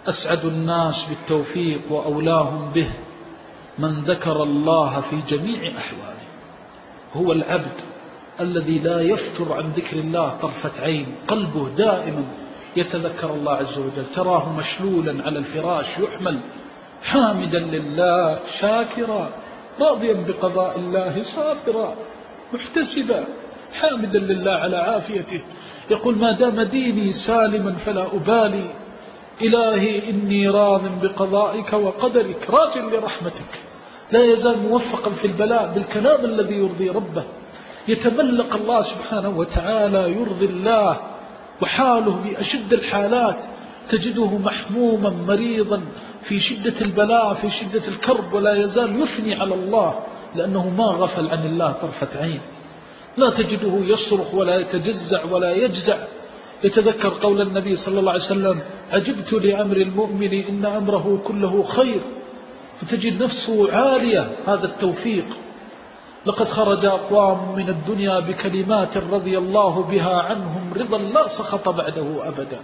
أسعد الناس بالتوفيق وأولاهم به من ذكر الله في جميع أحواله. هو العبد الذي لا يفتر عن ذكر الله طرفة عين، قلبه دائما يتذكر الله عز وجل، تراه مشلولا على الفراش يحمل حامدا لله شاكرا راضيا بقضاء الله صابرا محتسبا حامدا لله على عافيته، يقول ما دام ديني سالما فلا أبالي، إلهي إني راض بقضائك وقدرك راج لرحمتك. لا يزال موفقا في البلاء بالكلام الذي يرضي ربه، يتملق الله سبحانه وتعالى، يرضي الله، وحاله بأشد الحالات تجده محموما مريضا في شدة البلاء في شدة الكرب، ولا يزال يثني على الله لأنه ما غفل عن الله طرفة عين. لا تجده يصرخ ولا يتجزع ولا يجزع، يتذكر قول النبي صلى الله عليه وسلم عجبت لأمر المؤمن إن أمره كله خير، فتجد نفسه عالية. هذا التوفيق. لقد خرج أقوام من الدنيا بكلمات رضي الله بها عنهم رضا لا سخط بعده أبدا.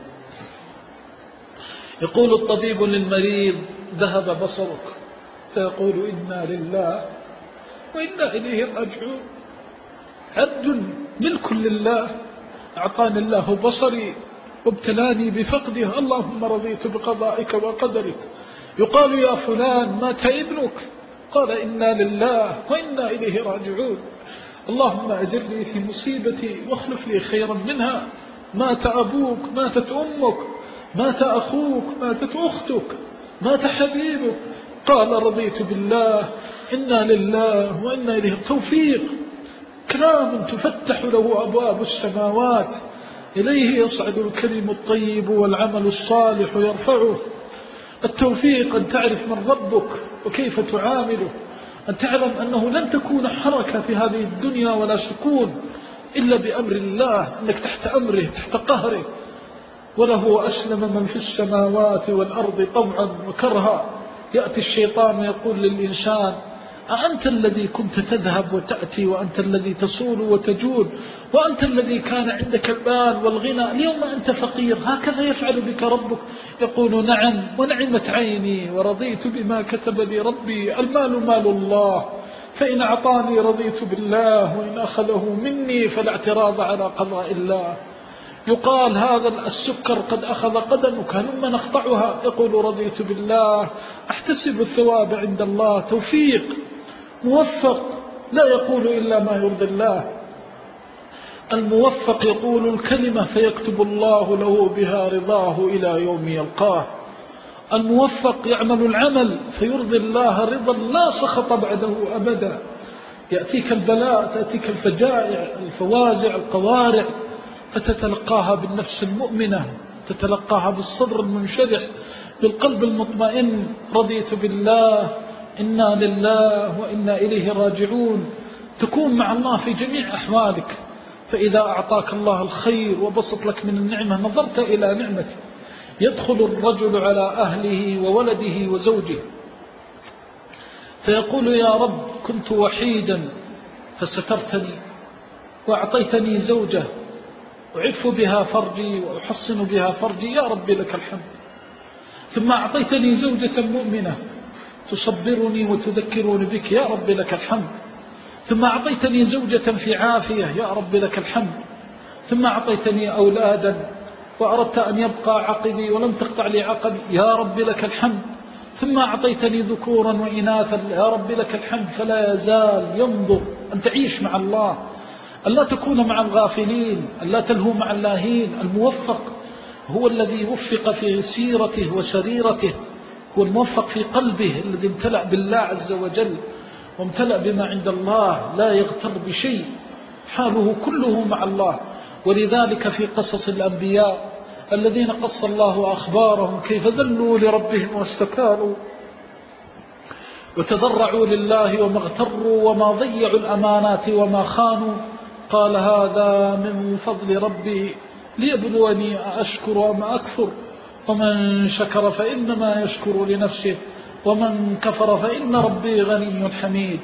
يقول الطبيب للمريض ذهب بصرك، فيقول إنا لله وإنا إليه راجعون. عبد ملك لله، أعطاني الله بصري وابتلاني بفقده، اللهم رضيت بقضائك وقدرك. يقال يا فلان مات ابنك، قال إنا لله وإنا إليه راجعون، اللهم أجرني في مصيبتي واخلف لي خيرا منها. مات أبوك، ماتت أمك، مات أخوك، ماتت أختك، مات حبيبك، قال رضيت بالله إنا لله وإنا إليه. توفيق، كلام تفتح له أبواب السماوات، إليه يصعد الكلم الطيب والعمل الصالح يرفعه. التوفيق أن تعرف من ربك وكيف تعامله، أن تعلم أنه لن تكون حركة في هذه الدنيا ولا سكون إلا بأمر الله، أنك تحت أمره تحت قهره. وله أسلم من في السماوات والأرض طوعا وكرها. يأتي الشيطان ويقول للإنسان أأنت الذي كنت تذهب وتأتي، وأنت الذي تصول وتجود، وأنت الذي كان عندك المال والغنى، اليوم أنت فقير، هكذا يفعل بك ربك؟ يقول نعم ونعمت عيني ورضيت بما كتب لي ربي، المال مال الله، فإن أعطاني رضيت بالله وإن أخذه مني فلا اعتراض على قضاء الله. يقال هذا السكر قد أخذ قدمك هلما نقطعها، يقول رضيت بالله أحتسب الثواب عند الله. توفيق، موفق، لا يقول إلا ما يرضي الله. الموفق يقول الكلمة فيكتب الله له بها رضاه إلى يوم يلقاه. الموفق يعمل العمل فيرضي الله رضا لا سخط بعده أبدا. يأتيك البلاء، تأتيك الفجائع، الفوازع، القوارع، فتتلقاها بالنفس المؤمنة، تتلقاها بالصدر المنشرح، بالقلب المطمئن. رضيت بالله إنا لله وإنا إليه راجعون. تكون مع الله في جميع أحوالك. فإذا أعطاك الله الخير وبسط لك من النعمة نظرت إلى نعمته. يدخل الرجل على أهله وولده وزوجه فيقول يا رب كنت وحيدا فسترتني وأعطيتني زوجة أعف بها فرجي وأحصن بها فرجي، يا رب لك الحمد. ثم أعطيتني زوجة مؤمنة تصبرني وتذكرني بك، يا رب لك الحمد. ثم أعطيتني زوجة في عافية، يا رب لك الحمد. ثم أعطيتني أولادا وأردت أن يبقى عقبي ولم تقطع لي عقبي، يا رب لك الحمد. ثم أعطيتني ذكورا وإناثا، يا رب لك الحمد. فلا يزال ينظر أن تعيش مع الله، أن لا تكون مع الغافلين، أن لا تلهو مع اللاهين. الموفق هو الذي وفق في سيرته وسريرته، هو الموفق في قلبه الذي امتلأ بالله عز وجل وامتلأ بما عند الله، لا يغتر بشيء، حاله كله مع الله. ولذلك في قصص الأنبياء الذين قص الله أخبارهم كيف ذلوا لربهم واستكانوا وتضرعوا لله وما اغتروا وما ضيعوا الأمانات وما خانوا، قال هذا من فضل ربي ليبلوني أشكر أم أكفر، ومن شكر فإنما يشكر لنفسه ومن كفر فإن ربي غني حميد.